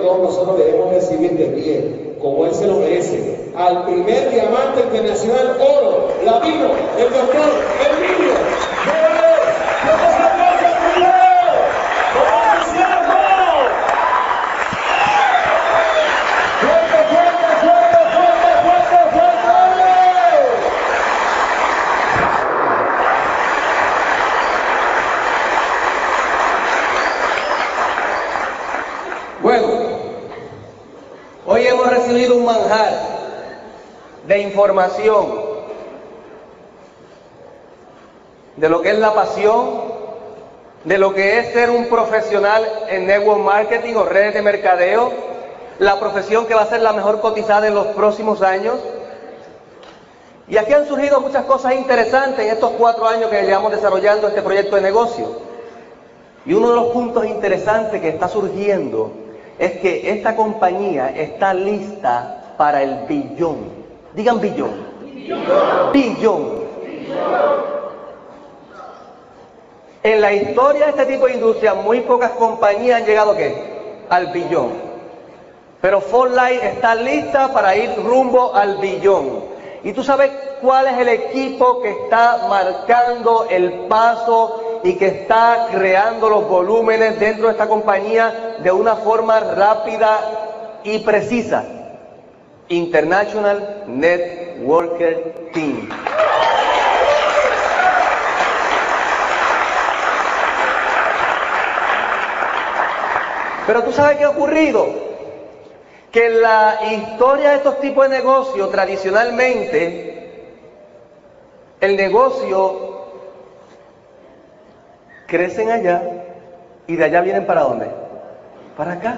todos nosotros debemos recibir de pie, como él se lo merece, al primer diamante internacional oro, latino, el doctor Emilio Morales. Bueno, hoy hemos recibido un manjar de información de lo que es la pasión, de lo que es ser un profesional en network marketing o redes de mercadeo, la profesión que va a ser la mejor cotizada en los próximos años. Y aquí han surgido muchas cosas interesantes en estos 4 años que llevamos desarrollando este proyecto de negocio. Y uno de los puntos interesantes que está surgiendo es que esta compañía está lista para el billón. Digan billón. Billón. En la historia de este tipo de industria, muy pocas compañías han llegado ¿qué? Al billón. Pero ForLight está lista para ir rumbo al billón. ¿Y tú sabes cuál es el equipo que está marcando el paso y que está creando los volúmenes dentro de esta compañía de una forma rápida y precisa? International Networker Team. Pero tú sabes qué ha ocurrido, que en la historia de estos tipos de negocios, tradicionalmente, el negocio crecen allá y de allá vienen ¿para dónde? Para acá.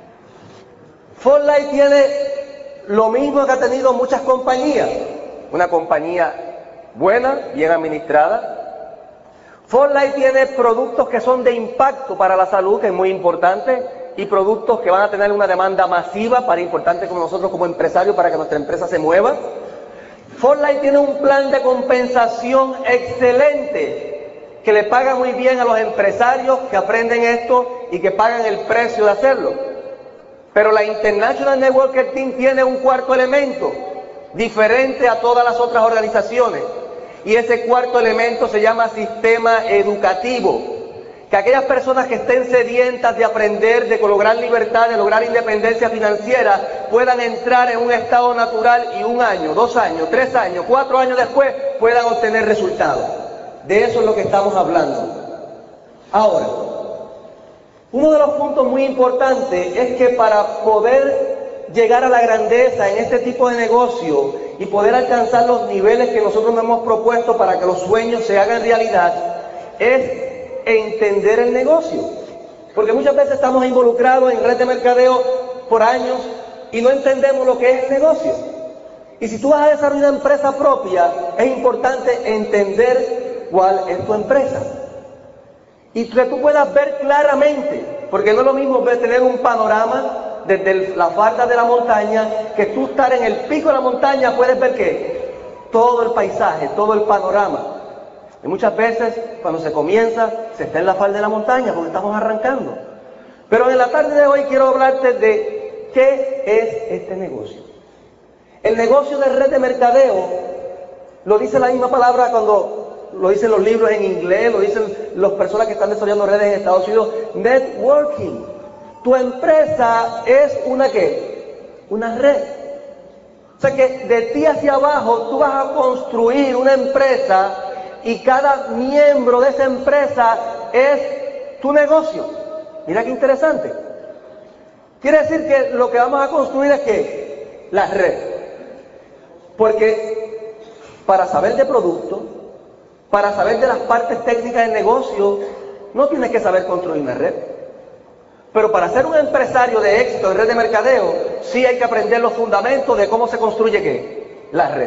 ForLight tiene lo mismo que ha tenido muchas compañías, una compañía buena, bien administrada. ForLight tiene productos que son de impacto para la salud, que es muy importante, y productos que van a tener una demanda masiva para importantes como nosotros como empresarios, para que nuestra empresa se mueva. ForLight tiene un plan de compensación excelente, que le paga muy bien a los empresarios que aprenden esto y que pagan el precio de hacerlo. Pero la International Networker Team tiene un cuarto elemento, diferente a todas las otras organizaciones. Y ese cuarto elemento se llama sistema educativo. Que aquellas personas que estén sedientas de aprender, de lograr libertad, de lograr independencia financiera, puedan entrar en un estado natural y 1 año, 2 años, 3 años, 4 años después puedan obtener resultados. De eso es lo que estamos hablando. Ahora, uno de los puntos muy importantes es que para poder llegar a la grandeza en este tipo de negocio y poder alcanzar los niveles que nosotros nos hemos propuesto para que los sueños se hagan realidad, es entender el negocio. Porque muchas veces estamos involucrados en red de mercadeo por años y no entendemos lo que es el negocio. Y si tú vas a desarrollar una empresa propia, es importante entender cuál es tu empresa. Y que tú puedas ver claramente, porque no es lo mismo tener un panorama desde la falda de la montaña, que tú estar en el pico de la montaña puedes ver ¿qué? Todo el paisaje, todo el panorama. Y muchas veces cuando se comienza, se está en la falda de la montaña porque estamos arrancando. Pero en la tarde de hoy quiero hablarte de qué es este negocio. El negocio de red de mercadeo lo dice la misma palabra cuando lo dicen los libros en inglés, lo dicen las personas que están desarrollando redes en Estados Unidos. Networking. Tu empresa es una ¿qué? Una red. O sea que de ti hacia abajo tú vas a construir una empresa y cada miembro de esa empresa es tu negocio. Mira qué interesante. Quiere decir que lo que vamos a construir es ¿qué? La red. Porque para saber de producto, para saber de las partes técnicas del negocio, no tienes que saber construir una red. Pero para ser un empresario de éxito en red de mercadeo, sí hay que aprender los fundamentos de cómo se construye ¿qué? La red.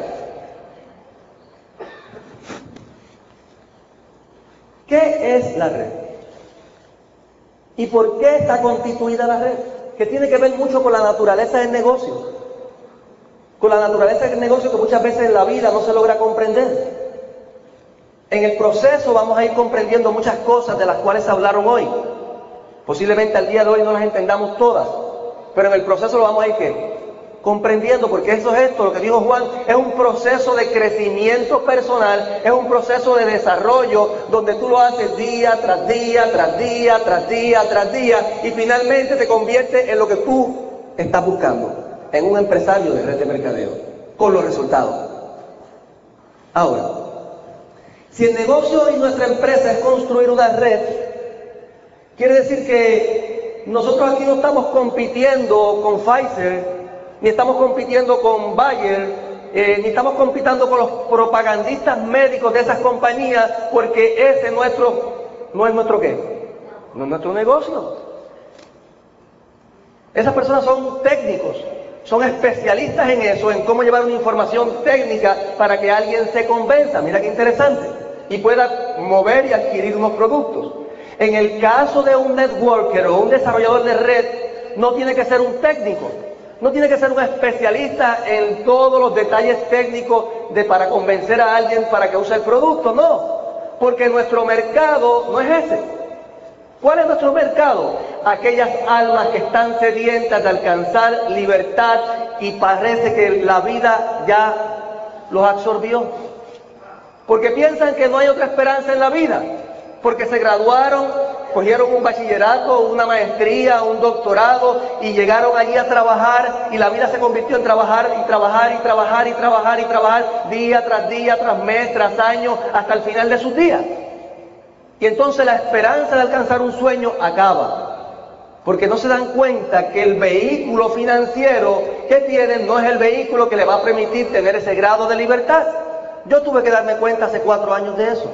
¿Qué es la red? ¿Y por qué está constituida la red? Que tiene que ver mucho con la naturaleza del negocio. Con la naturaleza del negocio que muchas veces en la vida no se logra comprender. En el proceso vamos a ir comprendiendo muchas cosas de las cuales se hablaron hoy. Posiblemente al día de hoy no las entendamos todas, pero en el proceso lo vamos a ir ¿qué? Comprendiendo, porque eso es esto, lo que dijo Juan, es un proceso de crecimiento personal, es un proceso de desarrollo, donde tú lo haces día tras día, tras día, tras día, tras día, y finalmente te convierte en lo que tú estás buscando, en un empresario de red de mercadeo, con los resultados. Ahora, si el negocio y nuestra empresa es construir una red, quiere decir que nosotros aquí no estamos compitiendo con Pfizer, ni estamos compitiendo con Bayer, ni estamos compitiendo con los propagandistas médicos de esas compañías, porque ese no es nuestro ¿qué? No es nuestro negocio. Esas personas son técnicos, son especialistas en eso, en cómo llevar una información técnica para que alguien se convenza, mira qué interesante, y pueda mover y adquirir unos productos. En el caso de un networker o un desarrollador de red, no tiene que ser un técnico, no tiene que ser un especialista en todos los detalles técnicos para convencer a alguien para que use el producto, no, porque nuestro mercado no es ese. ¿Cuál es nuestro mercado? Aquellas almas que están sedientas de alcanzar libertad y parece que la vida ya los absorbió, porque piensan que no hay otra esperanza en la vida, porque se graduaron, cogieron un bachillerato, una maestría, un doctorado y llegaron allí a trabajar y la vida se convirtió en trabajar y trabajar y trabajar y trabajar y trabajar día tras mes, tras año, hasta el final de sus días. Y entonces la esperanza de alcanzar un sueño acaba, porque no se dan cuenta que el vehículo financiero que tienen no es el vehículo que le va a permitir tener ese grado de libertad. Yo tuve que darme cuenta hace 4 años de eso.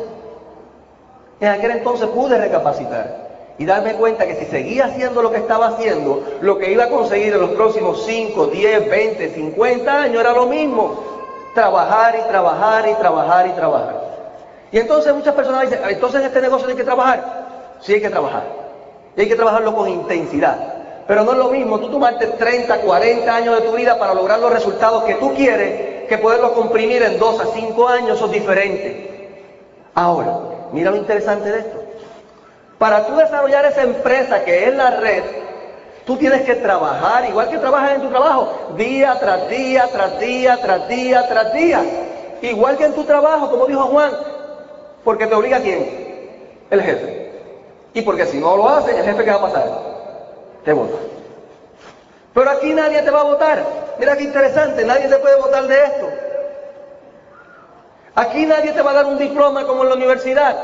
En aquel entonces pude recapacitar y darme cuenta que si seguía haciendo lo que estaba haciendo, lo que iba a conseguir en los próximos 5, 10, 20, 50 años era lo mismo. Trabajar y trabajar y trabajar y trabajar. Y entonces muchas personas dicen, entonces en este negocio hay que trabajar. Sí hay que trabajar. Y hay que trabajarlo con intensidad. Pero no es lo mismo tú tomarte 30, 40 años de tu vida para lograr los resultados que tú quieres, que poderlos comprimir en 2 a 5 años, eso es diferente. Ahora, mira lo interesante de esto. Para tú desarrollar esa empresa que es la red, tú tienes que trabajar, igual que trabajas en tu trabajo, día tras día, tras día, tras día, tras día. Igual que en tu trabajo, como dijo Juan, porque te obliga a ¿quién? El jefe. Y porque si no lo haces, el jefe ¿qué va a pasar? Te vota. Pero aquí nadie te va a votar. Mira qué interesante, nadie te puede votar de esto. Aquí nadie te va a dar un diploma como en la universidad.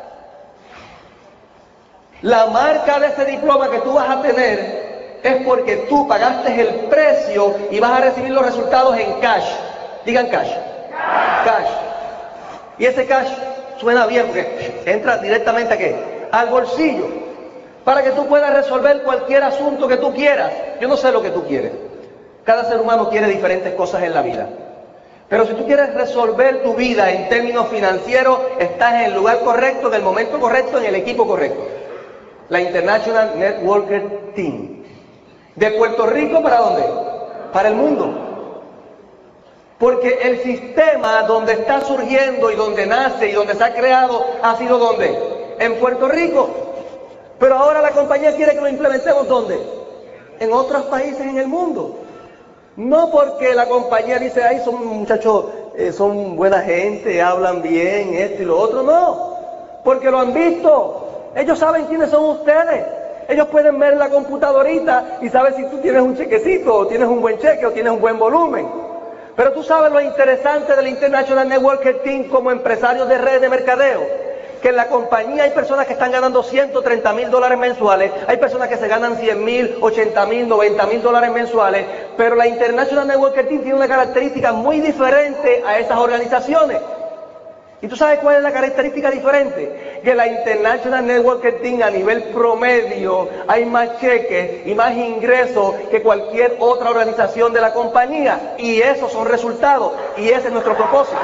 La marca de ese diploma que tú vas a tener es porque tú pagaste el precio y vas a recibir los resultados en cash. Digan cash. Cash. Y ese cash suena bien porque entra directamente ¿a qué? Al bolsillo. Para que tú puedas resolver cualquier asunto que tú quieras. Yo no sé lo que tú quieres. Cada ser humano quiere diferentes cosas en la vida. Pero si tú quieres resolver tu vida en términos financieros, estás en el lugar correcto, en el momento correcto, en el equipo correcto. La International Networker Team. ¿De Puerto Rico para dónde? Para el mundo. Porque el sistema donde está surgiendo y donde nace y donde se ha creado ha sido ¿dónde? En Puerto Rico. Pero ahora la compañía quiere que lo implementemos ¿dónde? En otros países en el mundo. No porque la compañía dice, ay, son muchachos, son buena gente, hablan bien, esto y lo otro, no. Porque lo han visto. Ellos saben quiénes son ustedes. Ellos pueden ver la computadorita y saben si tú tienes un chequecito, o tienes un buen cheque, o tienes un buen volumen. Pero tú sabes lo interesante del International Networker Team como empresarios de red de mercadeo, que en la compañía hay personas que están ganando $130,000 mensuales, hay personas que se ganan $100,000, $80,000, $90,000 mensuales, pero la International Networker Team tiene una característica muy diferente a esas organizaciones. ¿Y tú sabes cuál es la característica diferente? Que la International Networker Team a nivel promedio hay más cheques y más ingresos que cualquier otra organización de la compañía. Y esos son resultados. Y ese es nuestro propósito.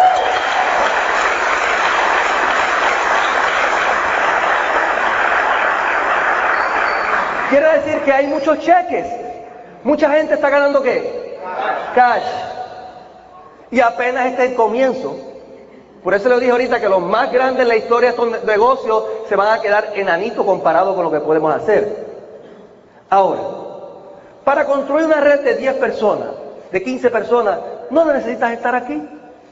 Quiere decir que hay muchos cheques. Mucha gente está ganando ¿qué? Cash. Y apenas está el comienzo. Por eso les dije ahorita que los más grandes en la historia de estos negocios se van a quedar enanitos comparados con lo que podemos hacer. Ahora, Para construir una red de 10 personas, de 15 personas, no necesitas estar aquí.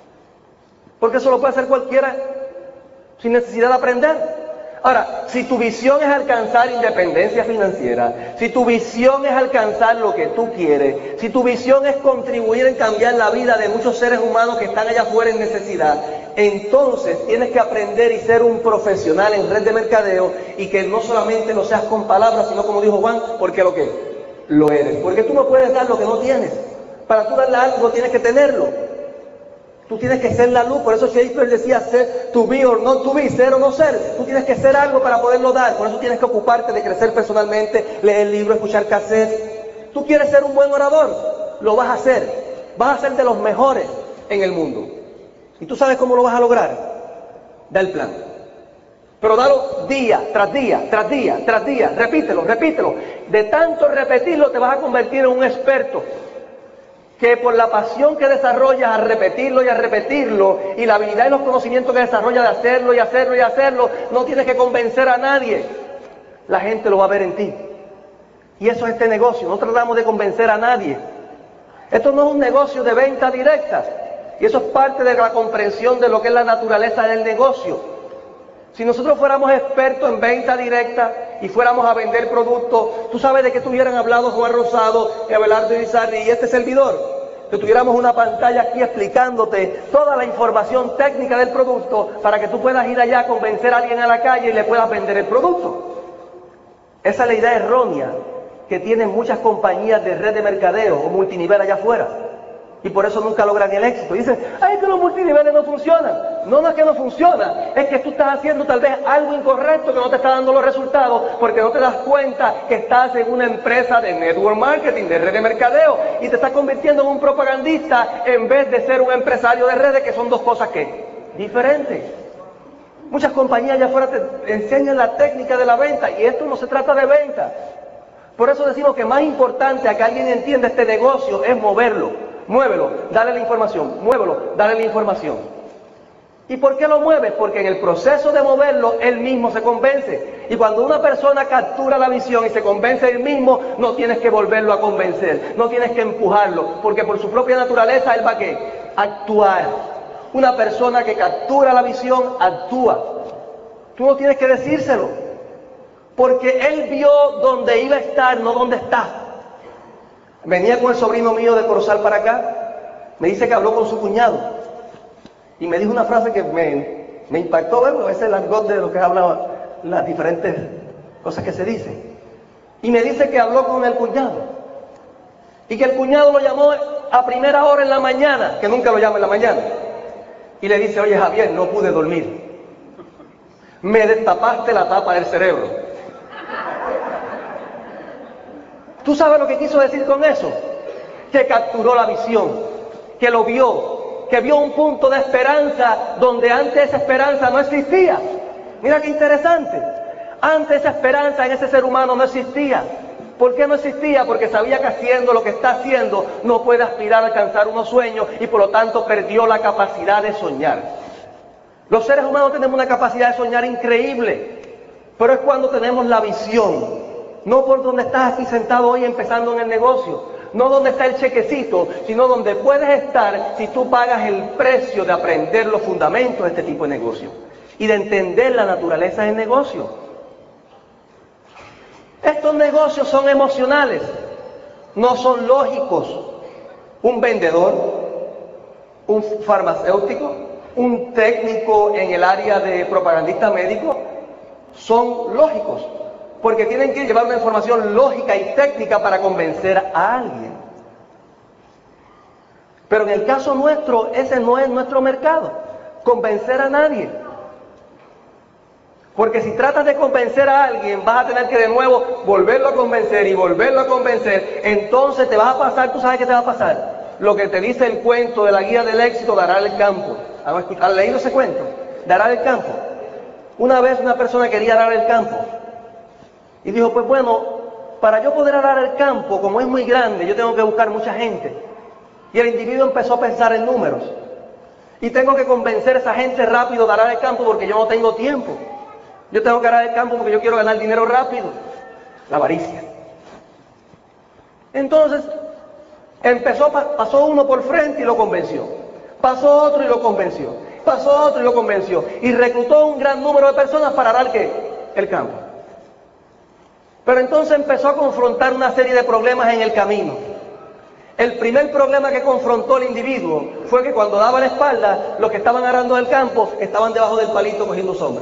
Porque eso lo puede hacer cualquiera sin necesidad de aprender. Ahora, si tu visión es alcanzar independencia financiera, si tu visión es alcanzar lo que tú quieres, si tu visión es contribuir en cambiar la vida de muchos seres humanos que están allá afuera en necesidad, entonces tienes que aprender y ser un profesional en red de mercadeo, y que no solamente lo seas con palabras, sino como dijo Juan, porque lo eres. Porque tú no puedes dar lo que no tienes. Para tú darle algo tienes que tenerlo. Tú tienes que ser la luz. Por eso Shakespeare decía ser to be or not to be, ser o no ser. Tú tienes que ser algo para poderlo dar. Por eso tienes que ocuparte de crecer personalmente, leer libros, escuchar cassettes. Tú quieres ser un buen orador, lo vas a hacer. Vas a ser de los mejores en el mundo. ¿Y tú sabes cómo lo vas a lograr? Da el plan. Pero dalo día tras día, tras día, tras día. Repítelo, repítelo. De tanto repetirlo te vas a convertir en un experto, que por la pasión que desarrollas a repetirlo y a repetirlo, y la habilidad y los conocimientos que desarrollas de hacerlo y hacerlo y hacerlo, no tienes que convencer a nadie. La gente lo va a ver en ti. Y eso es este negocio. No tratamos de convencer a nadie. Esto no es un negocio de venta directa. Y eso es parte de la comprensión de lo que es la naturaleza del negocio. Si nosotros fuéramos expertos en venta directa y fuéramos a vender productos, tú sabes de qué tuvieran hablado Juan Rosado, Abelardo Irizarry y este servidor. Que tuviéramos una pantalla aquí explicándote toda la información técnica del producto para que tú puedas ir allá a convencer a alguien a la calle y le puedas vender el producto. Esa es la idea errónea que tienen muchas compañías de red de mercadeo o multinivel allá afuera. Y por eso nunca logran el éxito. Dicen, ay, que los multiniveles no funcionan. No, no es que no funciona, es que tú estás haciendo tal vez algo incorrecto que no te está dando los resultados, porque no te das cuenta que estás en una empresa de network marketing, de red de mercadeo, y te estás convirtiendo en un propagandista en vez de ser un empresario de redes, que son dos cosas que diferentes. Muchas compañías allá afuera te enseñan la técnica de la venta, y esto no se trata de venta. Por eso decimos que más importante a que alguien entienda este negocio es moverlo. Muévelo, dale la información, muévelo, dale la información. ¿Y por qué lo mueves? Porque en el proceso de moverlo, él mismo se convence. Y cuando una persona captura la visión y se convence él mismo, no tienes que volverlo a convencer, no tienes que empujarlo, porque por su propia naturaleza él va a ¿qué? Actuar. Una persona que captura la visión, actúa. Tú no tienes que decírselo, porque él vio dónde iba a estar, no dónde está. Venía con el sobrino mío de Corozal para acá, me dice que habló con su cuñado y me dijo una frase que me impactó, bueno, ese es el argot de lo que habla, las diferentes cosas que se dicen. Y me dice que habló con el cuñado y que el cuñado lo llamó a primera hora en la mañana, que nunca lo llama en la mañana, y le dice, oye Javier, no pude dormir, me destapaste la tapa del cerebro. ¿Tú sabes lo que quiso decir con eso? Que capturó la visión, que lo vio, que vio un punto de esperanza donde antes esa esperanza no existía. Mira qué interesante. Antes esa esperanza en ese ser humano no existía. ¿Por qué no existía? Porque sabía que haciendo lo que está haciendo no puede aspirar a alcanzar unos sueños y por lo tanto perdió la capacidad de soñar. Los seres humanos tenemos una capacidad de soñar increíble, pero es cuando tenemos la visión. No por donde estás aquí sentado hoy empezando en el negocio, no donde está el chequecito, sino donde puedes estar si tú pagas el precio de aprender los fundamentos de este tipo de negocio y de entender la naturaleza del negocio. Estos negocios son emocionales, no son lógicos. Un vendedor, un farmacéutico, un técnico en el área de propagandista médico son lógicos, porque tienen que llevar una información lógica y técnica para convencer a alguien. Pero en el caso nuestro, ese no es nuestro mercado, convencer a nadie. Porque si tratas de convencer a alguien, vas a tener que de nuevo volverlo a convencer y volverlo a convencer. Entonces te vas a pasar, ¿tú sabes qué te va a pasar? Lo que te dice el cuento de la guía del éxito de Arar el Campo. ¿Has leído ese cuento? De Arar el Campo. Una vez una persona quería arar el campo. Y dijo, pues bueno, para yo poder arar el campo, como es muy grande, yo tengo que buscar mucha gente. Y el individuo empezó a pensar en números. Y tengo que convencer a esa gente rápido de arar el campo porque yo no tengo tiempo. Yo tengo que arar el campo porque yo quiero ganar dinero rápido. La avaricia. Entonces, pasó uno por frente y lo convenció. Pasó otro y lo convenció. Pasó otro y lo convenció. Y reclutó un gran número de personas para dar ¿qué? El campo. Pero entonces empezó a confrontar una serie de problemas en el camino. El primer problema que confrontó el individuo fue que cuando daba la espalda, los que estaban arando el campo estaban debajo del palito cogiendo sombra.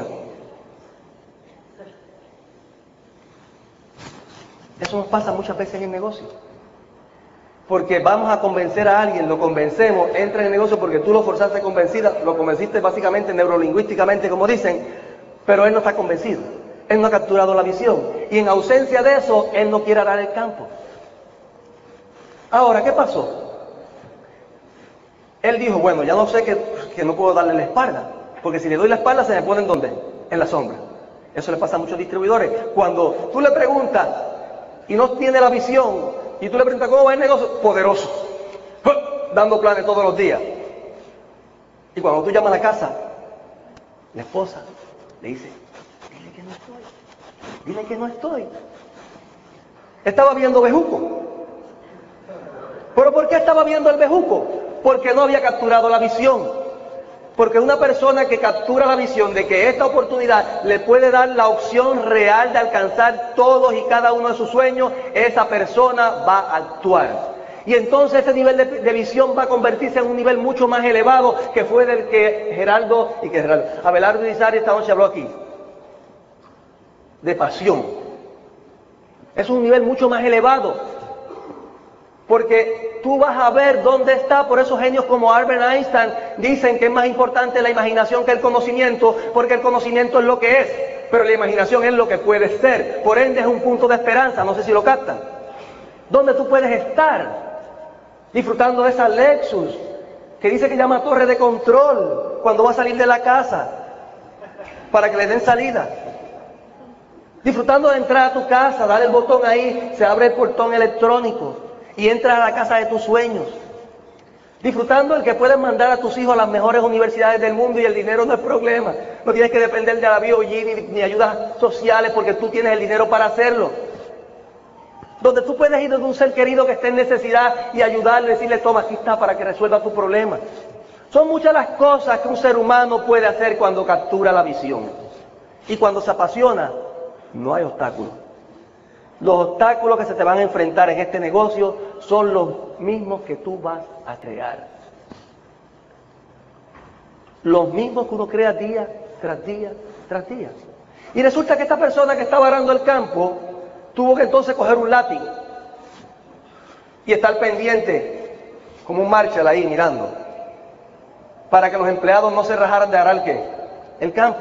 Eso nos pasa muchas veces en el negocio. Porque vamos a convencer a alguien, lo convencemos, entra en el negocio porque tú lo forzaste lo convenciste básicamente neurolingüísticamente, como dicen, pero él no está convencido. Él no ha capturado la visión. Y en ausencia de eso, él no quiere arar el campo. Ahora, ¿qué pasó? Él dijo, bueno, ya no sé que no puedo darle la espalda, porque si le doy la espalda se me pone ¿en dónde? En la sombra. Eso le pasa a muchos distribuidores. Cuando tú le preguntas y no tiene la visión, y tú le preguntas cómo va el negocio, poderoso, dando planes todos los días. Y cuando tú llamas a la casa, la esposa le dice, dile que no estoy, dile que no estoy. Estaba viendo bejuco. ¿Pero por qué estaba viendo el bejuco? Porque no había capturado la visión. Porque una persona que captura la visión de que esta oportunidad le puede dar la opción real de alcanzar todos y cada uno de sus sueños, esa persona va a actuar. Y entonces ese nivel de visión va a convertirse en un nivel mucho más elevado que fue del que Abelardo Irizarry esta noche habló aquí. De pasión. Es un nivel mucho más elevado. Porque tú vas a ver dónde está, por eso genios como Albert Einstein dicen que es más importante la imaginación que el conocimiento, porque el conocimiento es lo que es, pero la imaginación es lo que puede ser. Por ende es un punto de esperanza, no sé si lo captan. Donde tú puedes estar disfrutando de esa Lexus, que dice que llama torre de control cuando va a salir de la casa, para que le den salida. Disfrutando de entrar a tu casa, darle el botón ahí, se abre el portón electrónico y entras a la casa de tus sueños. Disfrutando el que puedes mandar a tus hijos a las mejores universidades del mundo y el dinero no es problema. No tienes que depender de la BOG ni ayudas sociales porque tú tienes el dinero para hacerlo. Donde tú puedes ir de un ser querido que esté en necesidad y ayudarle, decirle, toma, aquí está para que resuelva tu problema. Son muchas las cosas que un ser humano puede hacer cuando captura la visión. Y cuando se apasiona, no hay obstáculos. Los obstáculos que se te van a enfrentar en este negocio son los mismos que tú vas a crear. Los mismos que uno crea día tras día tras día. Y resulta que esta persona que estaba arando el campo tuvo que entonces coger un látigo y estar pendiente como un Marshall ahí mirando para que los empleados no se rajaran de arar ¿qué? El campo.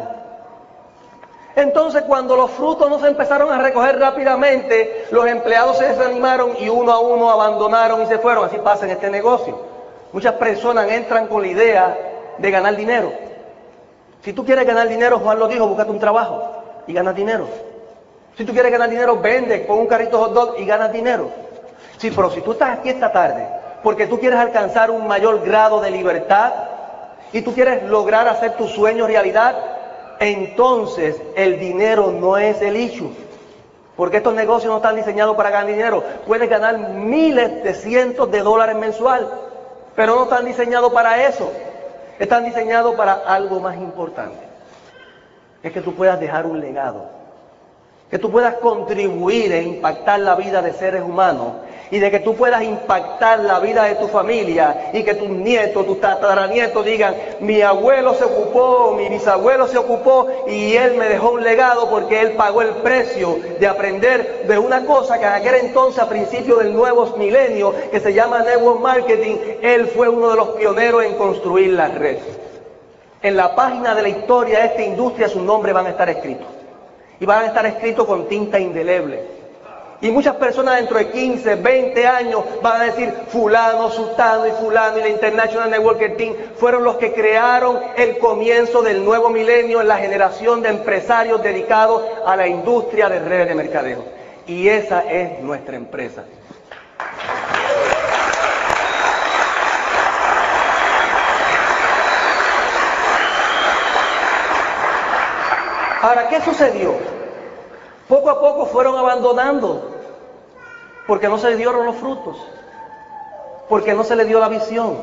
Entonces cuando los frutos no se empezaron a recoger rápidamente, los empleados se desanimaron y uno a uno abandonaron y se fueron. Así pasa en este negocio. Muchas personas entran con la idea de ganar dinero. Si tú quieres ganar dinero, Juan lo dijo, búscate un trabajo y ganas dinero. Si tú quieres ganar dinero, vende, pon un carrito hot dog y ganas dinero. Sí, pero si tú estás aquí esta tarde porque tú quieres alcanzar un mayor grado de libertad y tú quieres lograr hacer tus sueños realidad, entonces el dinero no es el issue. Porque estos negocios no están diseñados para ganar dinero. Puedes ganar miles de cientos de dólares mensual, pero no están diseñados para eso. Están diseñados para algo más importante. Es que tú puedas dejar un legado. Que tú puedas contribuir e impactar la vida de seres humanos y de que tú puedas impactar la vida de tu familia y que tus nietos, tus tataranietos digan, mi abuelo se ocupó, mi bisabuelo se ocupó y él me dejó un legado porque él pagó el precio de aprender de una cosa que en aquel entonces, a principios del nuevo milenio, que se llama Network Marketing, él fue uno de los pioneros en construir la red. En la página de la historia de esta industria sus nombres van a estar escritos. Y van a estar escritos con tinta indeleble. Y muchas personas dentro de 15, 20 años van a decir fulano, sultano y fulano y la International Networking Team fueron los que crearon el comienzo del nuevo milenio en la generación de empresarios dedicados a la industria de redes de mercadeo. Y esa es nuestra empresa. Ahora, ¿qué sucedió? Poco a poco fueron abandonando Porque no se le dieron los frutos. Porque no se le dio la visión.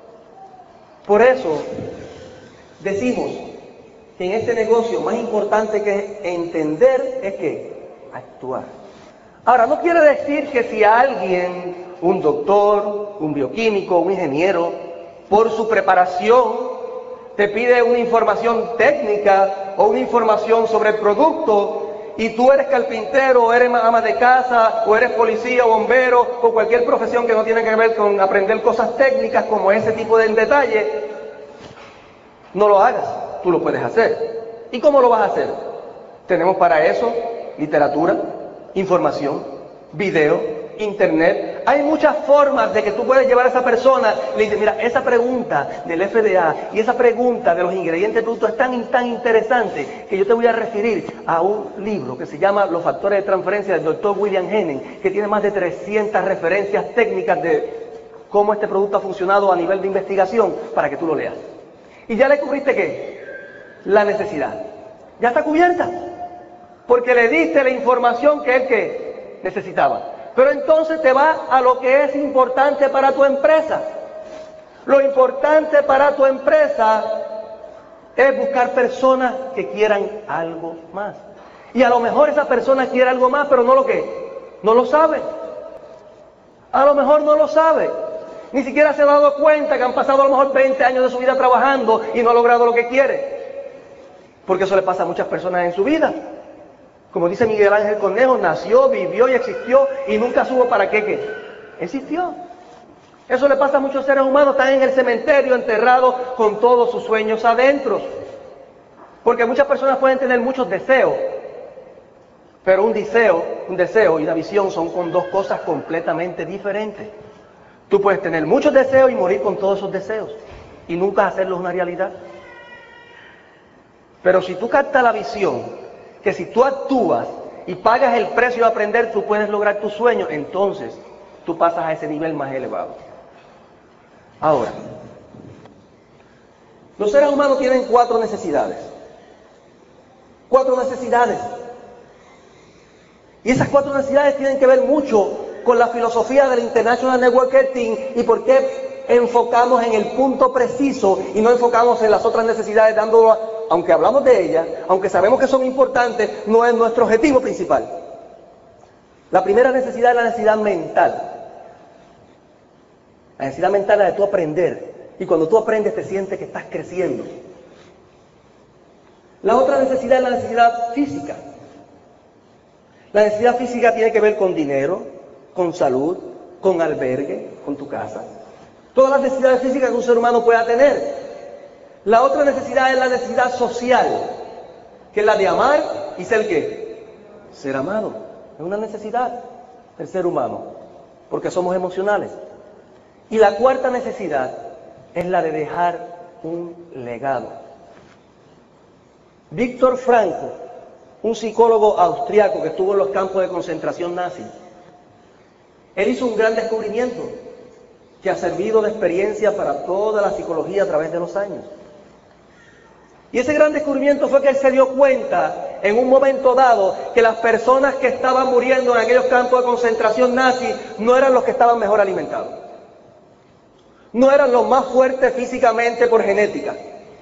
Por eso decimos que en este negocio más importante que entender es que actuar. Ahora, no quiere decir que si alguien, un doctor, un bioquímico, un ingeniero, por su preparación, te pide una información técnica o una información sobre el producto, y tú eres carpintero, o eres ama de casa, o eres policía, o bombero, o cualquier profesión que no tiene que ver con aprender cosas técnicas como ese tipo de detalle, no lo hagas, tú lo puedes hacer. ¿Y cómo lo vas a hacer? Tenemos para eso literatura, información, video, internet. Hay muchas formas de que tú puedes llevar a esa persona. Le dices, mira, esa pregunta del FDA y esa pregunta de los ingredientes del producto es tan interesante que yo te voy a referir a un libro que se llama Los factores de transferencia del Dr. William Henning, que tiene más de 300 referencias técnicas de cómo este producto ha funcionado a nivel de investigación, para que tú lo leas. Y ya le cubriste ¿qué? La necesidad. Ya está cubierta. Porque le diste la información que él ¿qué? Necesitaba. Pero entonces te vas a lo que es importante para tu empresa. Lo importante para tu empresa es buscar personas que quieran algo más. Y a lo mejor esa persona quiere algo más, pero no lo que, no lo sabe. A lo mejor no lo sabe. Ni siquiera se ha dado cuenta que han pasado a lo mejor 20 años de su vida trabajando y no ha logrado lo que quiere. Porque eso le pasa a muchas personas en su vida. Como dice Miguel Ángel Cornejo, nació, vivió y existió y nunca supo para qué existió. Eso le pasa a muchos seres humanos, están en el cementerio enterrados con todos sus sueños adentro. Porque muchas personas pueden tener muchos deseos, pero un deseo y una visión son con dos cosas completamente diferentes. Tú puedes tener muchos deseos y morir con todos esos deseos y nunca hacerlos una realidad. Pero si tú captas la visión, que si tú actúas y pagas el precio de aprender, tú puedes lograr tus sueños, entonces tú pasas a ese nivel más elevado. Ahora, los seres humanos tienen 4 necesidades. 4 necesidades. Y esas 4 necesidades tienen que ver mucho con la filosofía del International Networking y por qué enfocamos en el punto preciso y no enfocamos en las otras necesidades dándolo. Aunque hablamos de ellas, aunque sabemos que son importantes, no es nuestro objetivo principal. La primera necesidad es la necesidad mental. La necesidad mental es la de tú aprender. Y cuando tú aprendes te sientes que estás creciendo. La otra necesidad es la necesidad física. La necesidad física tiene que ver con dinero, con salud, con albergue, con tu casa. Todas las necesidades físicas que un ser humano pueda tener. La otra necesidad es la necesidad social, que es la de amar y ser ¿qué? Ser amado. Es una necesidad del ser humano, porque somos emocionales. Y la cuarta necesidad es la de dejar un legado. Víctor Frankl, un psicólogo austriaco que estuvo en los campos de concentración nazi, él hizo un gran descubrimiento que ha servido de experiencia para toda la psicología a través de los años. Y ese gran descubrimiento fue que él se dio cuenta en un momento dado que las personas que estaban muriendo en aquellos campos de concentración nazi no eran los que estaban mejor alimentados. No eran los más fuertes físicamente por genética.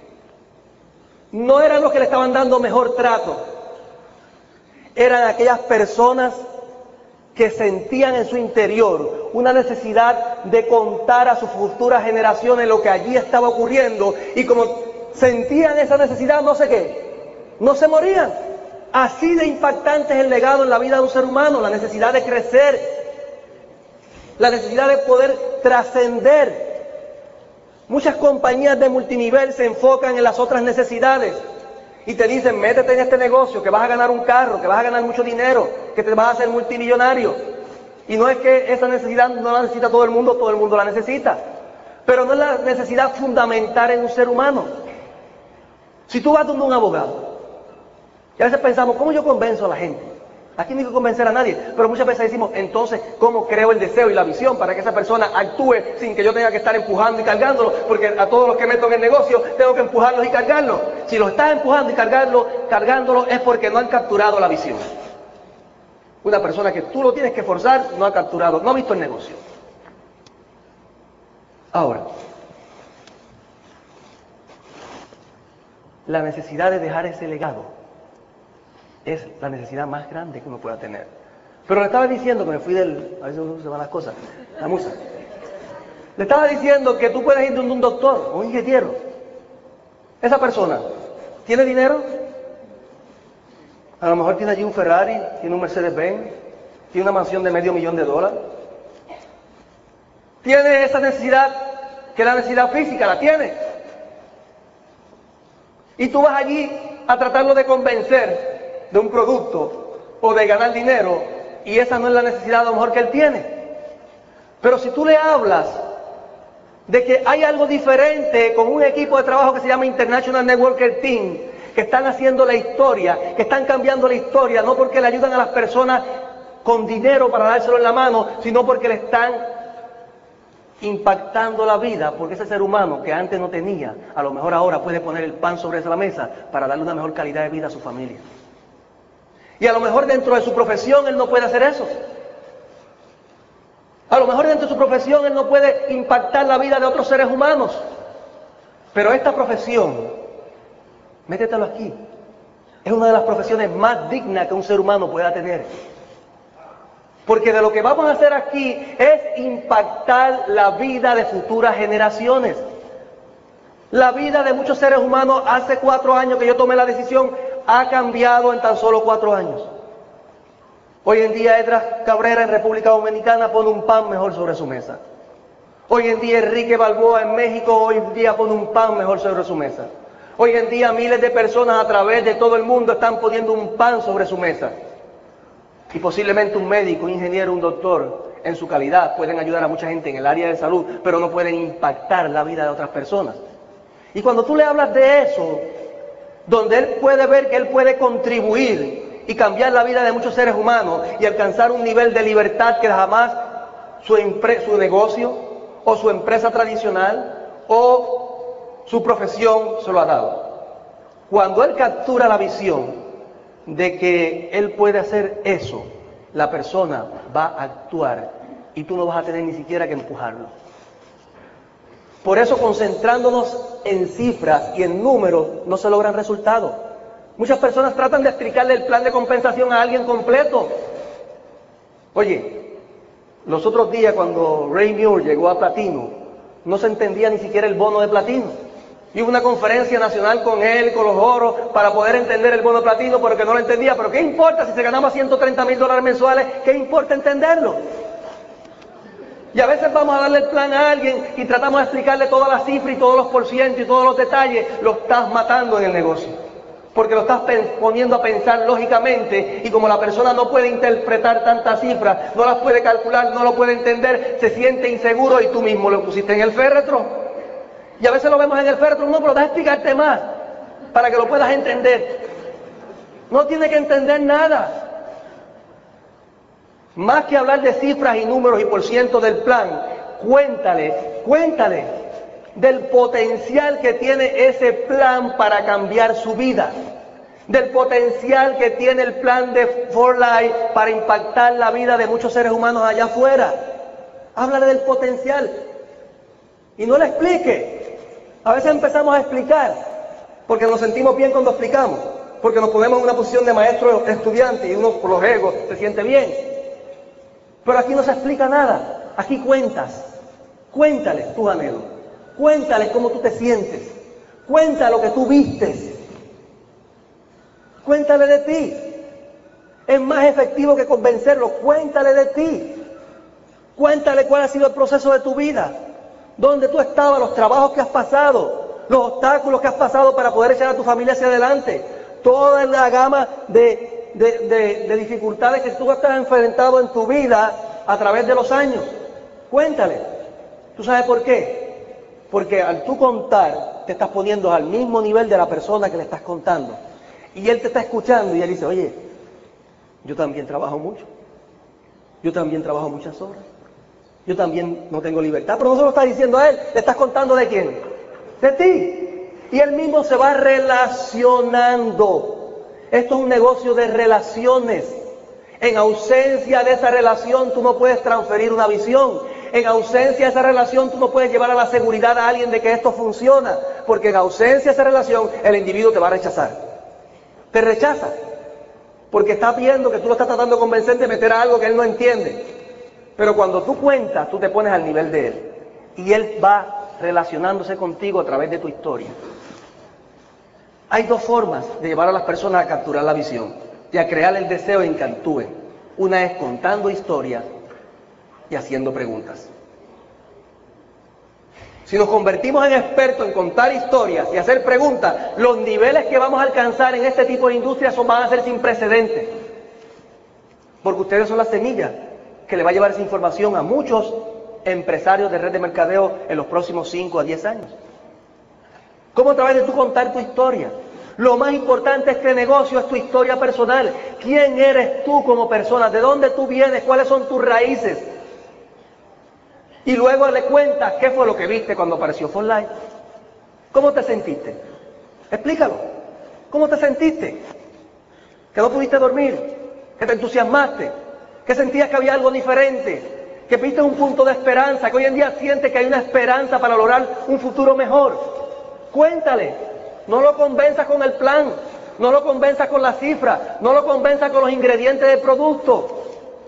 No eran los que le estaban dando mejor trato. Eran aquellas personas que sentían en su interior una necesidad de contar a sus futuras generaciones lo que allí estaba ocurriendo y como sentían esa necesidad, no sé qué, no se morían. Así de impactante es el legado en la vida de un ser humano, la necesidad de crecer, la necesidad de poder trascender. Muchas compañías de multinivel se enfocan en las otras necesidades y te dicen, métete en este negocio, que vas a ganar un carro, que vas a ganar mucho dinero, que te vas a hacer multimillonario. Y no es que esa necesidad no la necesita todo el mundo la necesita. Pero no es la necesidad fundamental en un ser humano. Si tú vas donde un abogado, y a veces pensamos, ¿cómo yo convenzo a la gente? Aquí no hay que convencer a nadie, pero muchas veces decimos, entonces, ¿cómo creo el deseo y la visión para que esa persona actúe sin que yo tenga que estar empujando y cargándolo? Porque a todos los que meto en el negocio tengo que empujarlos y cargarlos. Si los estás empujando y cargándolo es porque no han capturado la visión. Una persona que tú lo tienes que forzar no ha capturado, no ha visto el negocio. Ahora, la necesidad de dejar ese legado es la necesidad más grande que uno pueda tener. Pero le estaba diciendo que me fui del... A veces uno se van las cosas, la musa. Le estaba diciendo que tú puedes ir de un doctor, un ingeniero. Esa persona, ¿tiene dinero? A lo mejor tiene allí un Ferrari, tiene un Mercedes-Benz, tiene una mansión de $500,000. Tiene esa necesidad, que la necesidad física la tiene. Y tú vas allí a tratarlo de convencer de un producto o de ganar dinero, y esa no es la necesidad a lo mejor que él tiene. Pero si tú le hablas de que hay algo diferente con un equipo de trabajo que se llama International Networker Team, que están haciendo la historia, que están cambiando la historia, no porque le ayudan a las personas con dinero para dárselo en la mano, sino porque le están impactando la vida, porque ese ser humano que antes no tenía, a lo mejor ahora puede poner el pan sobre la mesa para darle una mejor calidad de vida a su familia. Y a lo mejor dentro de su profesión él no puede hacer eso. A lo mejor dentro de su profesión él no puede impactar la vida de otros seres humanos. Pero esta profesión, métetelo aquí, es una de las profesiones más dignas que un ser humano pueda tener. Porque de lo que vamos a hacer aquí es impactar la vida de futuras generaciones. La vida de muchos seres humanos hace 4 años que yo tomé la decisión, ha cambiado en tan solo 4 años. Hoy en día Edras Cabrera en República Dominicana pone un pan mejor sobre su mesa. Hoy en día Enrique Balboa en México hoy en día pone un pan mejor sobre su mesa. Hoy en día miles de personas a través de todo el mundo están poniendo un pan sobre su mesa. Y posiblemente un médico, un ingeniero, un doctor, en su calidad, pueden ayudar a mucha gente en el área de salud, pero no pueden impactar la vida de otras personas. Y cuando tú le hablas de eso, donde él puede ver que él puede contribuir y cambiar la vida de muchos seres humanos y alcanzar un nivel de libertad que jamás su negocio o su empresa tradicional o su profesión se lo ha dado. Cuando él captura la visión de que él puede hacer eso, la persona va a actuar y tú no vas a tener ni siquiera que empujarlo. Por eso, concentrándonos en cifras y en números, no se logran resultados. Muchas personas tratan de explicarle el plan de compensación a alguien completo. Oye, los otros días cuando Ray Muir llegó a platino, no se entendía ni siquiera el bono de platino. Y hubo una conferencia nacional con él, con los oros, para poder entender el bono de platino, porque no lo entendía. Pero ¿qué importa si se ganaba $130,000 mensuales? ¿Qué importa entenderlo? Y a veces vamos a darle el plan a alguien y tratamos de explicarle todas las cifras y todos los porcientos y todos los detalles. Lo estás matando en el negocio. Porque lo estás poniendo a pensar lógicamente, y como la persona no puede interpretar tantas cifras, no las puede calcular, no lo puede entender, se siente inseguro y tú mismo lo pusiste en el féretro. Y a veces lo vemos en el féretro, no, pero déjame explicarte más, para que lo puedas entender. No tiene que entender nada. Más que hablar de cifras y números y porcientos del plan, cuéntale del potencial que tiene ese plan para cambiar su vida. Del potencial que tiene el plan de For Life para impactar la vida de muchos seres humanos allá afuera. Háblale del potencial. Y no le explique. A veces empezamos a explicar, porque nos sentimos bien cuando explicamos, porque nos ponemos en una posición de maestro estudiante y uno por los egos se siente bien. Pero aquí no se explica nada, aquí cuéntales tus anhelos, cuéntales cómo tú te sientes, cuéntale lo que tú vistes, cuéntale de ti. Es más efectivo que convencerlo, cuéntale de ti, cuéntale cuál ha sido el proceso de tu vida. ¿Dónde tú estabas? Los trabajos que has pasado, los obstáculos que has pasado para poder echar a tu familia hacia adelante, toda la gama de dificultades que tú has enfrentado en tu vida a través de los años. Cuéntale. ¿Tú sabes por qué? Porque al tú contar, te estás poniendo al mismo nivel de la persona que le estás contando. Y él te está escuchando y él dice, oye, yo también trabajo mucho. Yo también trabajo muchas horas. Yo también no tengo libertad, pero no se lo estás diciendo a él, le estás contando de quién, de ti. Y él mismo se va relacionando. Esto es un negocio de relaciones. En ausencia de esa relación tú no puedes transferir una visión. En ausencia de esa relación tú no puedes llevar a la seguridad a alguien de que esto funciona. Porque en ausencia de esa relación el individuo te va a rechazar. Te rechaza. Porque está viendo que tú lo estás tratando de convencer de meter a algo que él no entiende. Pero cuando tú cuentas, tú te pones al nivel de él. Y él va relacionándose contigo a través de tu historia. Hay dos formas de llevar a las personas a capturar la visión y a crear el deseo en que actúen. Una es contando historias y haciendo preguntas. Si nos convertimos en expertos en contar historias y hacer preguntas, los niveles que vamos a alcanzar en este tipo de industria van a ser sin precedentes. Porque ustedes son la semilla que le va a llevar esa información a muchos empresarios de red de mercadeo en los próximos 5 a 10 años. ¿Cómo a través de tú contar tu historia? Lo más importante de este negocio es tu historia personal. ¿Quién eres tú como persona? ¿De dónde tú vienes? ¿Cuáles son tus raíces? Y luego le cuentas qué fue lo que viste cuando apareció For Life. ¿Cómo te sentiste? Explícalo. ¿Cómo te sentiste? ¿Que no pudiste dormir? ¿Que te entusiasmaste? ¿Que sentías que había algo diferente? ¿Que viste un punto de esperanza? ¿Que hoy en día sientes que hay una esperanza para lograr un futuro mejor? Cuéntale. No lo convenzas con el plan, no lo convenzas con la cifra, no lo convenzas con los ingredientes del producto.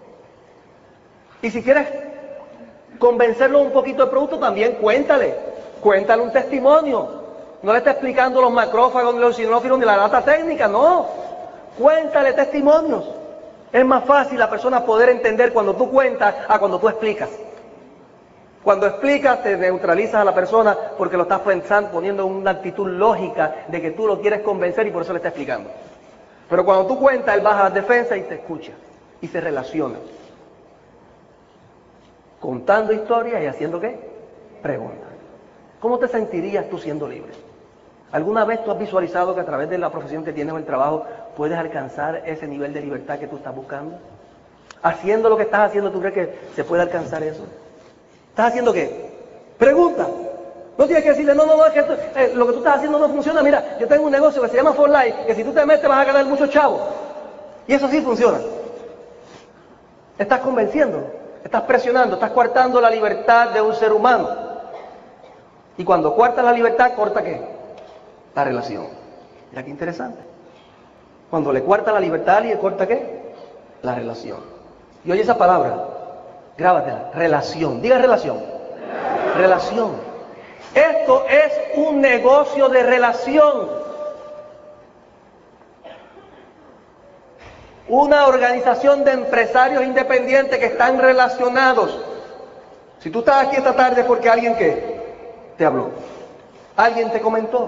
Y si quieres convencerlo un poquito del producto, también cuéntale un testimonio. No le estés explicando los macrófagos, ni los sinófilos, ni la data técnica, no. Cuéntale testimonios. Es más fácil la persona poder entender cuando tú cuentas a cuando tú explicas. Cuando explicas, te neutralizas a la persona porque lo estás pensando, poniendo en una actitud lógica de que tú lo quieres convencer y por eso le estás explicando. Pero cuando tú cuentas, él baja las defensas y te escucha y se relaciona. Contando historias y haciendo ¿qué? Preguntas. ¿Cómo te sentirías tú siendo libre? ¿Alguna vez tú has visualizado que a través de la profesión que tienes o el trabajo puedes alcanzar ese nivel de libertad que tú estás buscando? Haciendo lo que estás haciendo, ¿tú crees que se puede alcanzar eso? ¿Estás haciendo qué? Pregunta. No tienes que decirle, no, es que lo que tú estás haciendo no funciona. Mira, yo tengo un negocio que se llama For Life, que si tú te metes vas a ganar muchos chavos. Y eso sí funciona. Estás convenciendo, estás presionando, estás coartando la libertad de un ser humano. Y cuando coartas la libertad, ¿corta qué? La relación. Mira qué interesante. Cuando le coarta la libertad a alguien, ¿corta qué? La relación. Y oye esa palabra. Grábatela, relación. Diga relación. Relación. Esto es un negocio de relación. Una organización de empresarios independientes que están relacionados. Si tú estás aquí esta tarde es porque alguien ¿qué? Te habló. Alguien te comentó.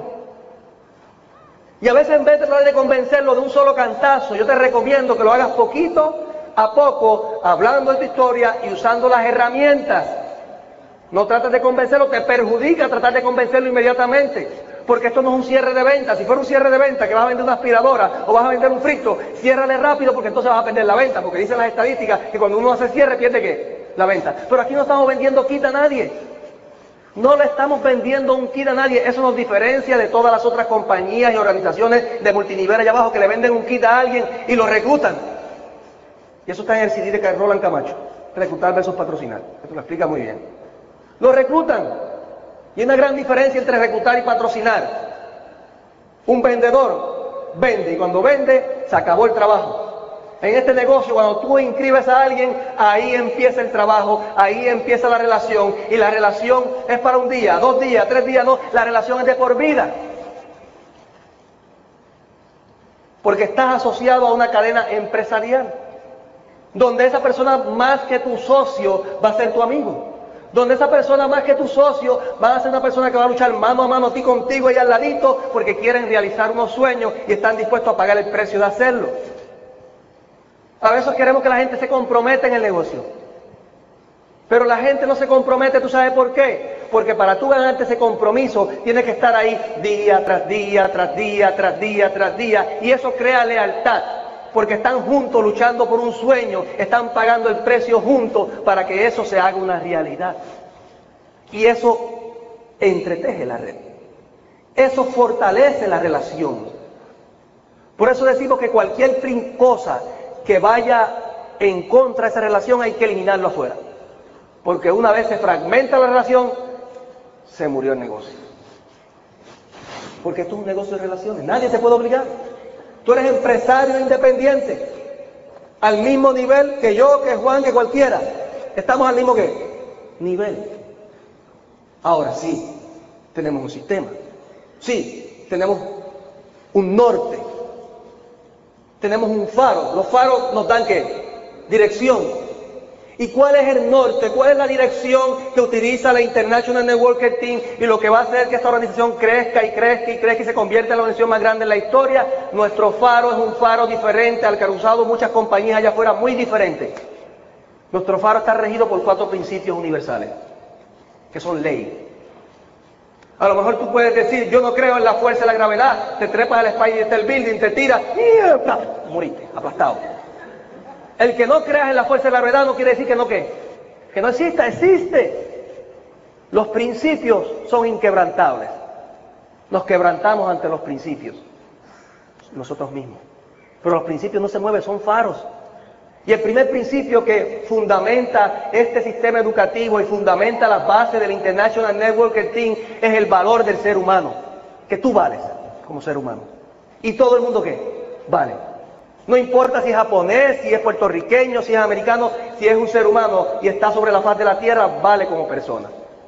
Y a veces en vez de tratar de convencerlo de un solo cantazo, yo te recomiendo que lo hagas poquito a poco, hablando de tu historia y usando las herramientas. No trates de convencerlo, te perjudica tratar de convencerlo inmediatamente, porque esto no es un cierre de venta. Si fuera un cierre de venta que vas a vender una aspiradora o vas a vender un frito, ciérrale rápido porque entonces vas a perder la venta, porque dicen las estadísticas que cuando uno hace cierre pierde ¿qué? La venta. Pero aquí no estamos vendiendo kit a nadie. No le estamos vendiendo un kit a nadie. Eso nos diferencia de todas las otras compañías y organizaciones de multinivel allá abajo que le venden un kit a alguien y lo reclutan. Y eso está en el CD de Roland Camacho, reclutar versus patrocinar. Esto lo explica muy bien. Lo reclutan. Y hay una gran diferencia entre reclutar y patrocinar. Un vendedor vende y cuando vende se acabó el trabajo. En este negocio, cuando tú inscribes a alguien, ahí empieza el trabajo, ahí empieza la relación. Y la relación es para un día, 2 días, 3 días, no. La relación es de por vida. Porque estás asociado a una cadena empresarial. Donde esa persona más que tu socio va a ser tu amigo. Donde esa persona más que tu socio va a ser una persona que va a luchar mano a mano a ti contigo y al ladito porque quieren realizar unos sueños y están dispuestos a pagar el precio de hacerlo. A veces queremos que la gente se comprometa en el negocio. Pero la gente no se compromete, ¿tú sabes por qué? Porque para tú ganarte ese compromiso tienes que estar ahí día tras día, tras día, tras día, tras día. Y eso crea lealtad. Porque están juntos luchando por un sueño, están pagando el precio juntos para que eso se haga una realidad. Y eso entreteje la red. Eso fortalece la relación. Por eso decimos que cualquier cosa que vaya en contra de esa relación, hay que eliminarlo afuera. Porque una vez se fragmenta la relación, se murió el negocio. Porque esto es un negocio de relaciones, nadie te puede obligar. Tú eres empresario independiente, al mismo nivel que yo, que Juan, que cualquiera. Estamos al mismo nivel. Ahora sí, tenemos un sistema. Sí, tenemos un norte. Tenemos un faro. Los faros nos dan ¿qué? Dirección. ¿Y cuál es el norte? ¿Cuál es la dirección que utiliza la International Networking Team y lo que va a hacer que esta organización crezca y crezca y crezca y se convierta en la organización más grande en la historia? Nuestro faro es un faro diferente al que han usado muchas compañías allá afuera, muy diferente. Nuestro faro está regido por 4 principios universales, que son ley. A lo mejor tú puedes decir, yo no creo en la fuerza de la gravedad, te trepas al Spider Building, te tiras, y moriste, aplastado. El que no creas en la fuerza de la gravedad no quiere decir que no exista, existe. Los principios son inquebrantables. Nos quebrantamos ante los principios, nosotros mismos. Pero los principios no se mueven, son faros. Y el primer principio que fundamenta este sistema educativo y fundamenta las bases del International Networking Team es el valor del ser humano. Que tú vales como ser humano. ¿Y todo el mundo qué? Vale. No importa si es japonés, si es puertorriqueño, si es americano, si es un ser humano y está sobre la faz de la tierra, vale como persona.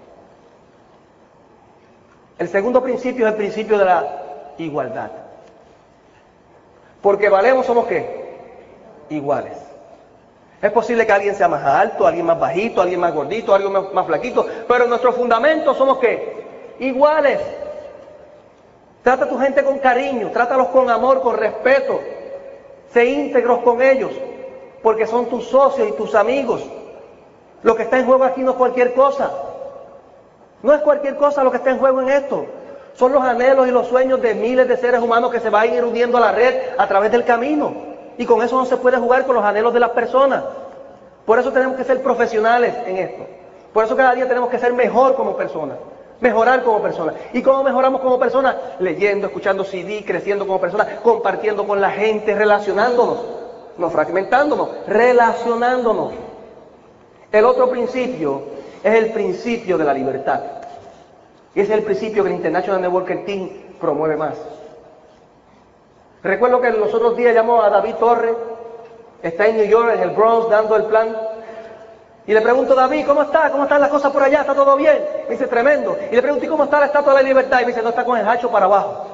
El segundo principio es el principio de la igualdad. Porque valemos, somos ¿qué? Iguales. Es posible que alguien sea más alto, alguien más bajito, alguien más gordito, alguien más flaquito, pero en nuestro fundamento somos ¿qué? Iguales. Trata a tu gente con cariño, trátalos con amor, con respeto. Sé íntegros con ellos, porque son tus socios y tus amigos. Lo que está en juego aquí no es cualquier cosa. No es cualquier cosa lo que está en juego en esto. Son los anhelos y los sueños de miles de seres humanos que se van a ir uniendo a la red a través del camino. Y con eso no se puede jugar con los anhelos de las personas. Por eso tenemos que ser profesionales en esto. Por eso cada día tenemos que ser mejor como personas. Mejorar como personas. ¿Y cómo mejoramos como personas? Leyendo, escuchando CD, creciendo como personas, compartiendo con la gente, relacionándonos, no fragmentándonos, relacionándonos. El otro principio es el principio de la libertad. Y ese es el principio que el International Networking Team promueve más. Recuerdo que los otros días llamó a David Torres, está en New York, en el Bronx, dando el plan. Y le pregunto, David, ¿cómo está? ¿Cómo están las cosas por allá? ¿Está todo bien? Me dice, tremendo. Y le pregunto, ¿y cómo está la Estatua de la Libertad? Y me dice, no, está con el hacho para abajo.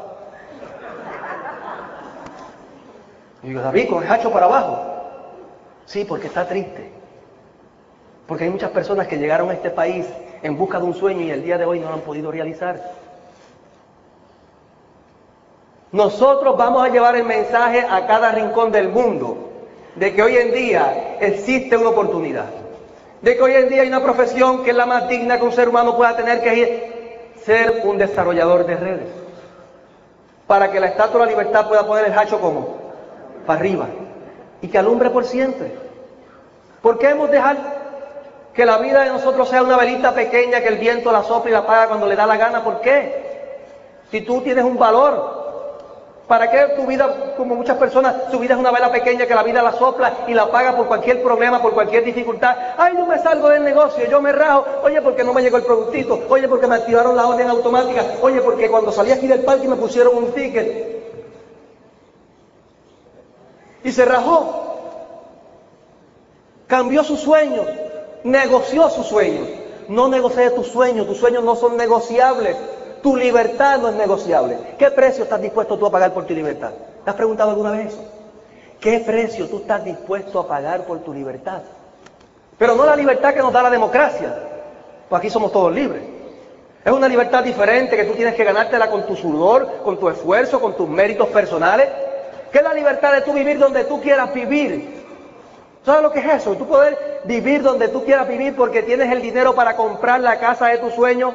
Y digo, David, ¿con el hacho para abajo? Sí, porque está triste. Porque hay muchas personas que llegaron a este país en busca de un sueño y el día de hoy no lo han podido realizar. Nosotros vamos a llevar el mensaje a cada rincón del mundo de que hoy en día existe una oportunidad. De que hoy en día hay una profesión que es la más digna que un ser humano pueda tener, que es ser un desarrollador de redes. Para que la Estatua de la Libertad pueda poner el hacho como para arriba y que alumbre por siempre. ¿Por qué hemos dejado que la vida de nosotros sea una velita pequeña que el viento la sopla y la apaga cuando le da la gana? ¿Por qué? Si tú tienes un valor, ¿para qué tu vida, como muchas personas, su vida es una vela pequeña que la vida la sopla y la apaga por cualquier problema, por cualquier dificultad? Ay, yo me salgo del negocio, yo me rajo. Oye, porque no me llegó el productito. Oye, porque me activaron la orden automática. Oye, porque cuando salí aquí del parque me pusieron un ticket. Y se rajó. Cambió sus sueños. Negoció sus sueños. No negocies tus sueños no son negociables. Tu libertad no es negociable. ¿Qué precio estás dispuesto tú a pagar por tu libertad? ¿Te has preguntado alguna vez eso? ¿Qué precio tú estás dispuesto a pagar por tu libertad? Pero no la libertad que nos da la democracia, pues aquí somos todos libres. Es una libertad diferente que tú tienes que ganártela con tu sudor, con tu esfuerzo, con tus méritos personales. ¿Qué es la libertad de tú vivir donde tú quieras vivir? ¿Sabes lo que es eso? Tú poder vivir donde tú quieras vivir porque tienes el dinero para comprar la casa de tus sueños.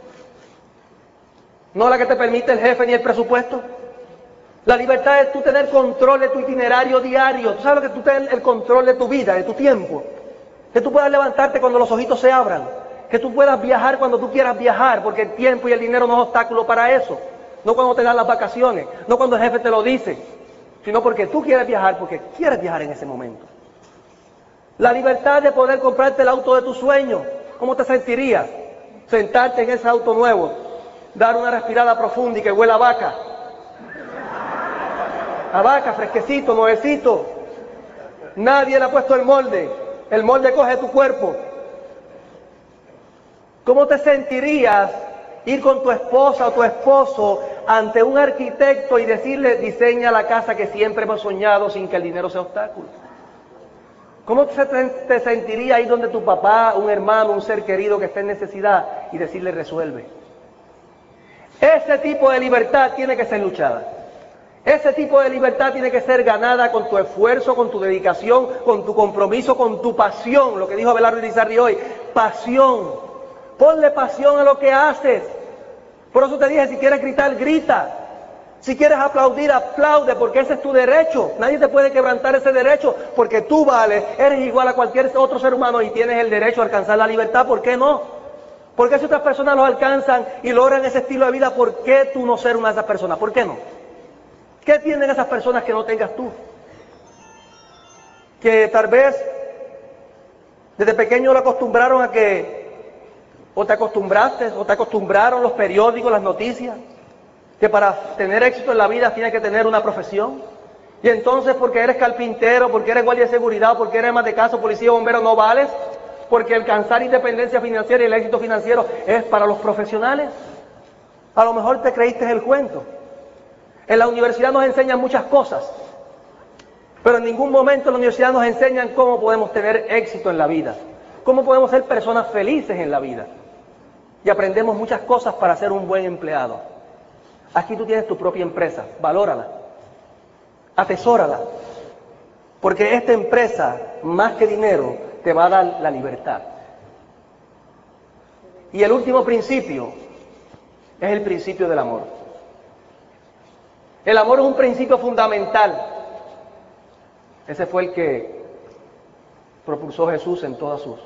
No la que te permite el jefe ni el presupuesto. La libertad es tú tener control de tu itinerario diario. Tú sabes lo que tú tienes el control de tu vida, de tu tiempo. Que tú puedas levantarte cuando los ojitos se abran. Que tú puedas viajar cuando tú quieras viajar, porque el tiempo y el dinero no es obstáculo para eso. No cuando te dan las vacaciones, no cuando el jefe te lo dice, sino porque tú quieres viajar en ese momento. La libertad de poder comprarte el auto de tus sueños. ¿Cómo te sentirías? Sentarte en ese auto nuevo, dar una respirada profunda y que huela a vaca. A vaca, fresquecito, nuevecito. Nadie le ha puesto el molde coge tu cuerpo. ¿Cómo te sentirías ir con tu esposa o tu esposo ante un arquitecto y decirle, diseña la casa que siempre hemos soñado sin que el dinero sea obstáculo? ¿Cómo te sentirías ir donde tu papá, un hermano, un ser querido que esté en necesidad y decirle, resuelve? Ese tipo de libertad tiene que ser luchada. Ese tipo de libertad tiene que ser ganada con tu esfuerzo, con tu dedicación, con tu compromiso, con tu pasión. Lo que dijo Abelardo Irizarry hoy, pasión. Ponle pasión a lo que haces. Por eso te dije, si quieres gritar, grita. Si quieres aplaudir, aplaude, porque ese es tu derecho. Nadie te puede quebrantar ese derecho, porque tú vales, eres igual a cualquier otro ser humano y tienes el derecho a alcanzar la libertad. ¿Por qué no? ¿Por qué si otras personas lo alcanzan y logran ese estilo de vida, por qué tú no ser una de esas personas? ¿Por qué no? ¿Qué tienen esas personas que no tengas tú? Que tal vez desde pequeño lo acostumbraron a que, o te acostumbraste, o te acostumbraron los periódicos, las noticias, que para tener éxito en la vida tienes que tener una profesión. Y entonces porque eres carpintero, porque eres guardia de seguridad, porque eres ama de casa, policía, bombero, no vales, porque alcanzar independencia financiera y el éxito financiero es para los profesionales. A lo mejor te creíste el cuento. En la universidad nos enseñan muchas cosas, pero en ningún momento en la universidad nos enseñan cómo podemos tener éxito en la vida, cómo podemos ser personas felices en la vida. Y aprendemos muchas cosas para ser un buen empleado. Aquí tú tienes tu propia empresa, valórala, atesórala, porque esta empresa, más que dinero, te va a dar la libertad. Y el último principio es el principio del amor. El amor es un principio fundamental. Ese fue el que propulsó Jesús en todos sus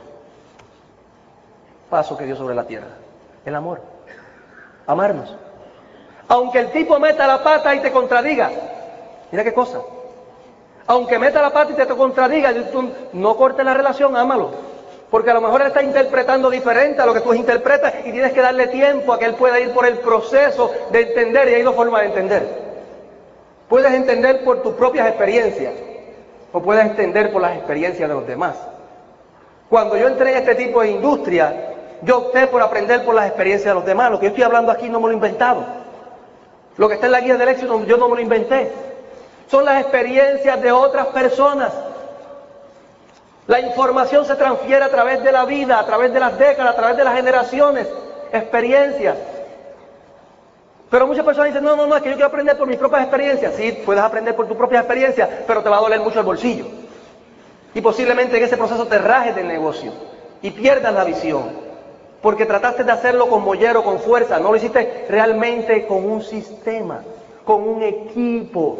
pasos que dio sobre la tierra. El amor. Amarnos. Aunque el tipo meta la pata y te contradiga. Mira qué cosa. Aunque meta la pata y te contradiga, tú no cortes la relación, ámalo. Porque a lo mejor él está interpretando diferente a lo que tú interpretas y tienes que darle tiempo a que él pueda ir por el proceso de entender, y hay dos formas de entender. Puedes entender por tus propias experiencias o puedes entender por las experiencias de los demás. Cuando yo entré en este tipo de industria, yo opté por aprender por las experiencias de los demás. Lo que yo estoy hablando aquí no me lo he inventado. Lo que está en la guía del éxito yo no me lo inventé. Son las experiencias de otras personas. La información se transfiere a través de la vida, a través de las décadas, a través de las generaciones, experiencias. Pero muchas personas dicen, no, es que yo quiero aprender por mis propias experiencias. Sí, puedes aprender por tus propias experiencias, pero te va a doler mucho el bolsillo. Y posiblemente en ese proceso te rajes del negocio y pierdas la visión. Porque trataste de hacerlo con mollero, con fuerza. No lo hiciste realmente con un sistema, con un equipo.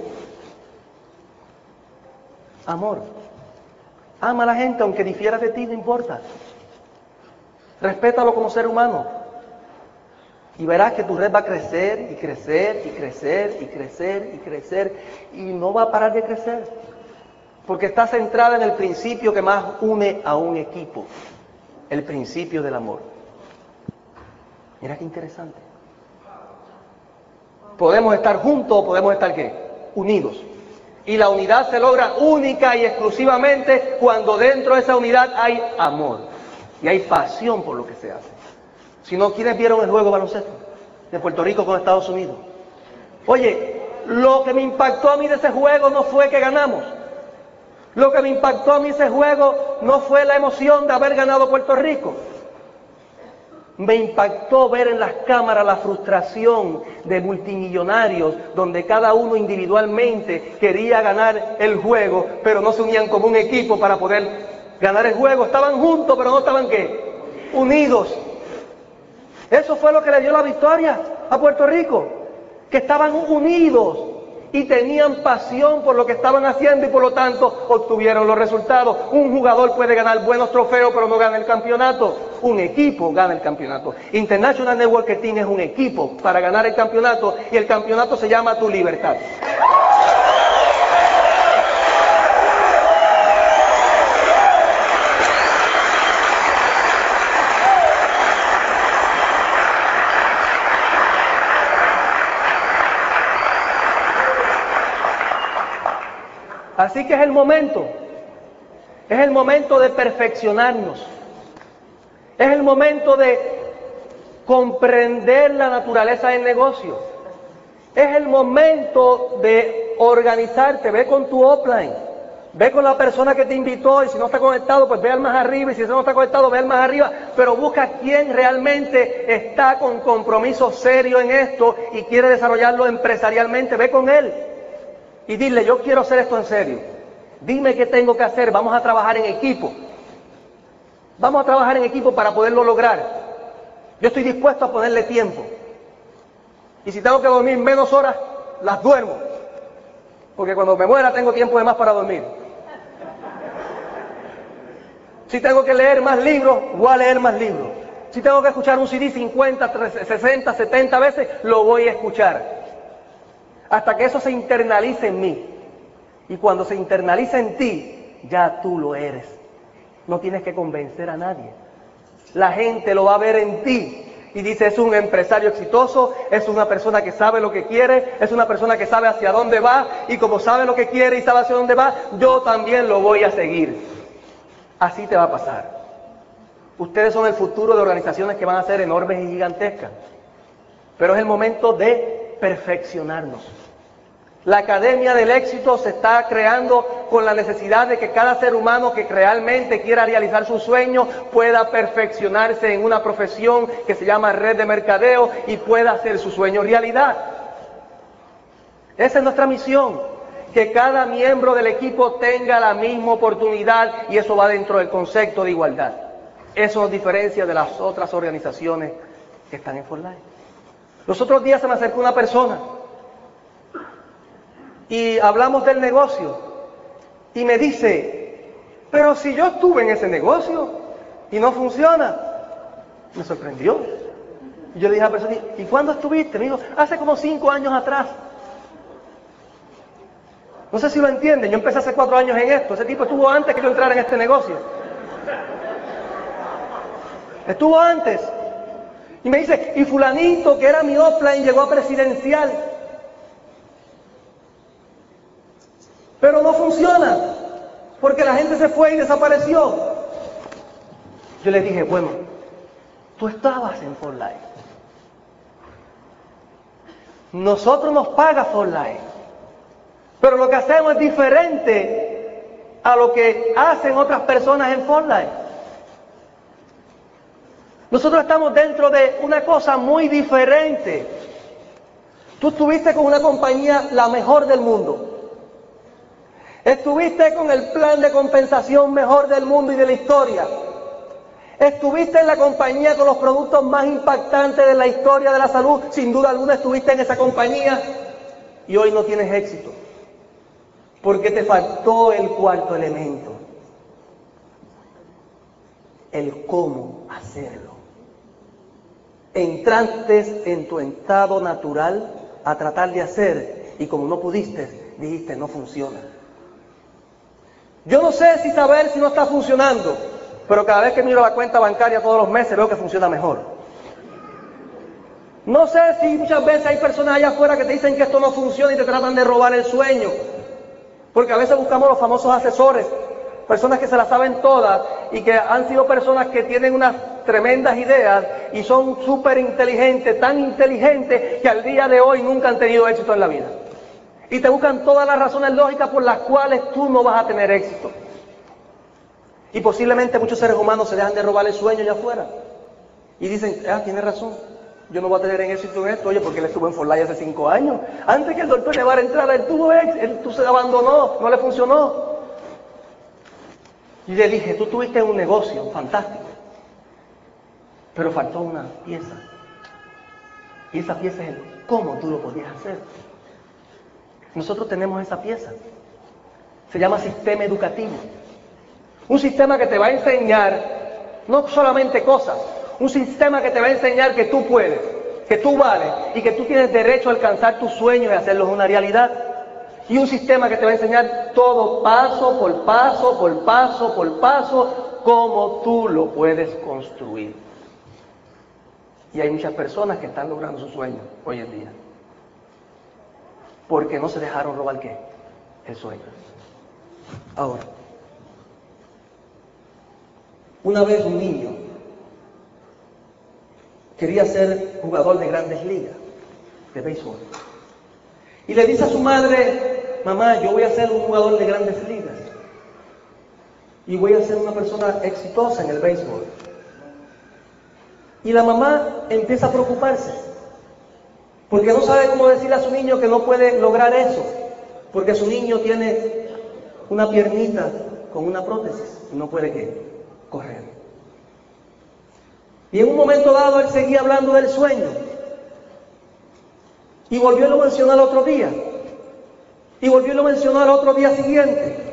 Amor. Ama a la gente aunque difiera de ti, no importa. Respétalo como ser humano. Y verás que tu red va a crecer y crecer y crecer y crecer y crecer y no va a parar de crecer. Porque está centrada en el principio que más une a un equipo. El principio del amor. Mira qué interesante. Podemos estar juntos o podemos estar ¿qué? Unidos. Y la unidad se logra única y exclusivamente cuando dentro de esa unidad hay amor. Y hay pasión por lo que se hace. Si no, ¿quiénes vieron el juego de baloncesto de Puerto Rico con Estados Unidos? Oye, lo que me impactó a mí de ese juego no fue que ganamos. Lo que me impactó a mí de ese juego no fue la emoción de haber ganado Puerto Rico. Me impactó ver en las cámaras la frustración de multimillonarios donde cada uno individualmente quería ganar el juego, pero no se unían como un equipo para poder ganar el juego. Estaban juntos, pero no estaban ¿qué? Unidos. Eso fue lo que le dio la victoria a Puerto Rico, que estaban unidos y tenían pasión por lo que estaban haciendo y por lo tanto obtuvieron los resultados. Un jugador puede ganar buenos trofeos pero no gana el campeonato. Un equipo gana el campeonato. International Network Team es un equipo para ganar el campeonato y el campeonato se llama Tu Libertad. Así que es el momento de perfeccionarnos. Es el momento de comprender la naturaleza del negocio. Es el momento de organizarte. Ve con tu offline, ve con la persona que te invitó, y si no está conectado, pues ve al más arriba, y si no está conectado, ve al más arriba, pero busca quién realmente está con compromiso serio en esto y quiere desarrollarlo empresarialmente. Ve con él y dile: yo quiero hacer esto en serio, dime qué tengo que hacer, vamos a trabajar en equipo. Vamos a trabajar en equipo para poderlo lograr. Yo estoy dispuesto a ponerle tiempo. Y si tengo que dormir menos horas, las duermo. Porque cuando me muera tengo tiempo de más para dormir. Si tengo que leer más libros, voy a leer más libros. Si tengo que escuchar un CD 50, 60, 70 veces, lo voy a escuchar. Hasta que eso se internalice en mí. Y cuando se internaliza en ti, ya tú lo eres. No tienes que convencer a nadie. La gente lo va a ver en ti y dice: es un empresario exitoso, es una persona que sabe lo que quiere, es una persona que sabe hacia dónde va, y como sabe lo que quiere y sabe hacia dónde va, yo también lo voy a seguir. Así te va a pasar. Ustedes son el futuro de organizaciones que van a ser enormes y gigantescas. Pero es el momento de perfeccionarnos. La Academia del Éxito se está creando con la necesidad de que cada ser humano que realmente quiera realizar su sueño pueda perfeccionarse en una profesión que se llama red de mercadeo y pueda hacer su sueño realidad. Esa es nuestra misión, que cada miembro del equipo tenga la misma oportunidad, y eso va dentro del concepto de igualdad. Eso nos diferencia de las otras organizaciones que están en For Life. Los otros días se me acercó una persona y hablamos del negocio, y me dice: pero si yo estuve en ese negocio y no funciona. Me sorprendió. Y yo le dije a la persona: ¿y cuándo estuviste? Me dijo: hace como 5 años atrás. No sé si lo entienden, yo empecé hace 4 años en esto. Ese tipo estuvo antes que yo entrara en este negocio. Estuvo antes. Y me dice: y fulanito, que era mi offline, llegó a presidencial. Pero no funciona, porque la gente se fue y desapareció. Yo le dije: bueno, tú estabas en For Life. Nosotros nos paga For Life, pero lo que hacemos es diferente a lo que hacen otras personas en For Life. Nosotros estamos dentro de una cosa muy diferente. Tú estuviste con una compañía la mejor del mundo. Estuviste con el plan de compensación mejor del mundo y de la historia. Estuviste en la compañía con los productos más impactantes de la historia de la salud. Sin duda alguna estuviste en esa compañía, y hoy no tienes éxito. Porque te faltó el cuarto elemento. El cómo hacerlo. Entraste en tu estado natural a tratar de hacer, y como no pudiste, dijiste: no funciona. Yo no sé si saber si no está funcionando, pero cada vez que miro la cuenta bancaria todos los meses veo que funciona mejor. No sé si muchas veces hay personas allá afuera que te dicen que esto no funciona y te tratan de robar el sueño, porque a veces buscamos los famosos asesores, personas que se las saben todas y que han sido personas que tienen unas tremendas ideas y son súper inteligentes, tan inteligentes que al día de hoy nunca han tenido éxito en la vida. Y te buscan todas las razones lógicas por las cuales tú no vas a tener éxito. Y posiblemente muchos seres humanos se dejan de robar el sueño allá afuera. Y dicen: tiene razón, yo no voy a tener éxito en esto. Oye, porque él estuvo en For Life hace 5 años. Antes que el doctor llevara a entrar, él se abandonó, no le funcionó. Y le dije: tú tuviste un negocio fantástico, pero faltó una pieza. Y esa pieza es el cómo tú lo podías hacer. Nosotros tenemos esa pieza. Se llama sistema educativo. Un sistema que te va a enseñar no solamente cosas, un sistema que te va a enseñar que tú puedes, que tú vales y que tú tienes derecho a alcanzar tus sueños y hacerlos una realidad. Y un sistema que te va a enseñar todo paso por paso, por paso, por paso, cómo tú lo puedes construir. Y hay muchas personas que están logrando sus sueños hoy en día, porque no se dejaron robar ¿qué? El sueño. Ahora, una vez un niño quería ser jugador de grandes ligas de béisbol. Y le dice a su madre: mamá, yo voy a ser un jugador de grandes ligas. Y voy a ser una persona exitosa en el béisbol. Y la mamá empieza a preocuparse, porque no sabe cómo decirle a su niño que no puede lograr eso, porque su niño tiene una piernita con una prótesis y no puede correr. Y en un momento dado él seguía hablando del sueño. Y volvió a lo mencionar otro día. Y volvió a lo mencionar otro día siguiente.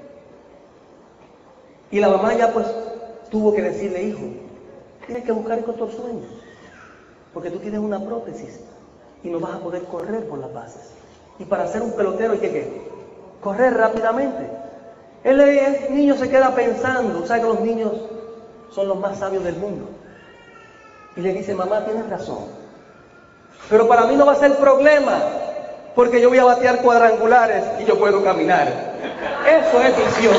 Y la mamá ya pues tuvo que decirle: hijo, tienes que buscar otro sueño, porque tú tienes una prótesis y no vas a poder correr por las bases. Y para ser un pelotero hay que correr rápidamente. El niño se queda pensando, sabe que los niños son los más sabios del mundo. Y le dice: mamá, tienes razón, pero para mí no va a ser problema, porque yo voy a batear cuadrangulares y yo puedo caminar. Eso es visión.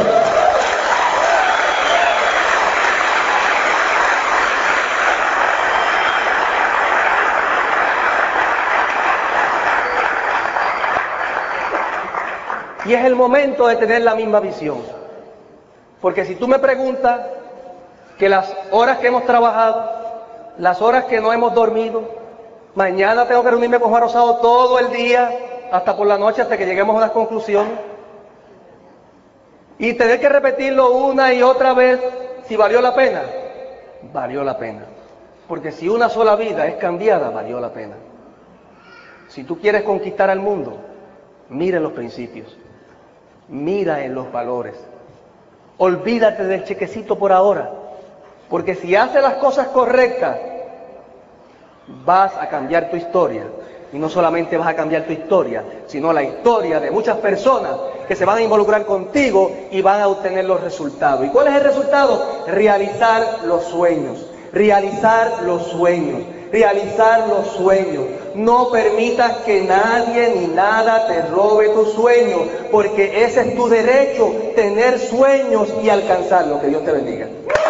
Y es el momento de tener la misma visión. Porque si tú me preguntas que las horas que hemos trabajado, las horas que no hemos dormido, mañana tengo que reunirme con Juan Rosado todo el día, hasta por la noche, hasta que lleguemos a una conclusión, y tener que repetirlo una y otra vez, si valió la pena, valió la pena. Porque si una sola vida es cambiada, valió la pena. Si tú quieres conquistar al mundo, mira en los principios. Mira en los valores. Olvídate del chequecito por ahora, porque si haces las cosas correctas, vas a cambiar tu historia. Y no solamente vas a cambiar tu historia, sino la historia de muchas personas que se van a involucrar contigo y van a obtener los resultados. ¿Y cuál es el resultado? Realizar los sueños. Realizar los sueños. Realizar los sueños. No permitas que nadie ni nada te robe tus sueños, porque ese es tu derecho, tener sueños y alcanzarlo. Que Dios te bendiga.